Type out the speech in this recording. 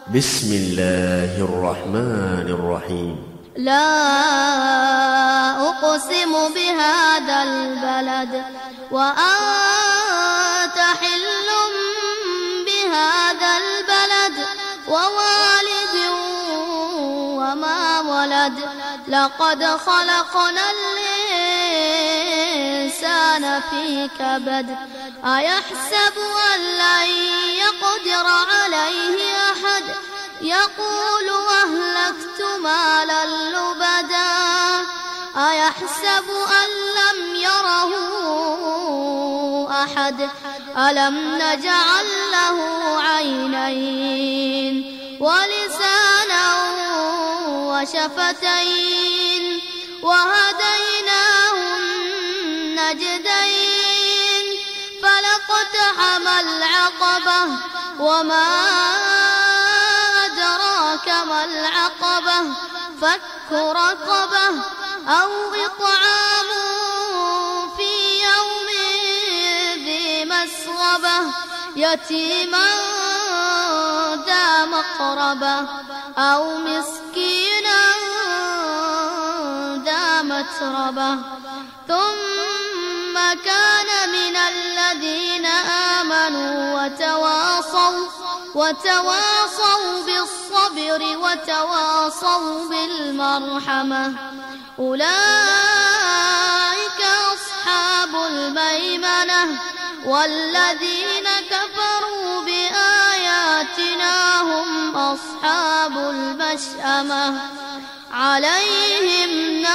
بسم الله الرحمن الرحيم. لا أقسم بهذا البلد وأنت حل بهذا البلد ووالد وما ولد لقد خلقنا الإنسان في كبد أيحسب أن لن يقدر عليه أحد يقول أهلكت مالا لبدا أيحسب أن لم يره أحد ألم نجعل له عينين ولسانا وشفتين وهديناه النجدين فلاقتحم العقبة وما أدراك ما العقبة فك رقبة أو إطعام في يوم ذي مسغبة يتيما ذا مقربة أو مسكينا ذا متربة ثم كان من الذين آمنوا وتواصوا بالصبر وتواصوا بالمرحمة أولئك أصحاب الميمنة والذين كفروا بآياتنا هم أصحاب المشأمة عليهم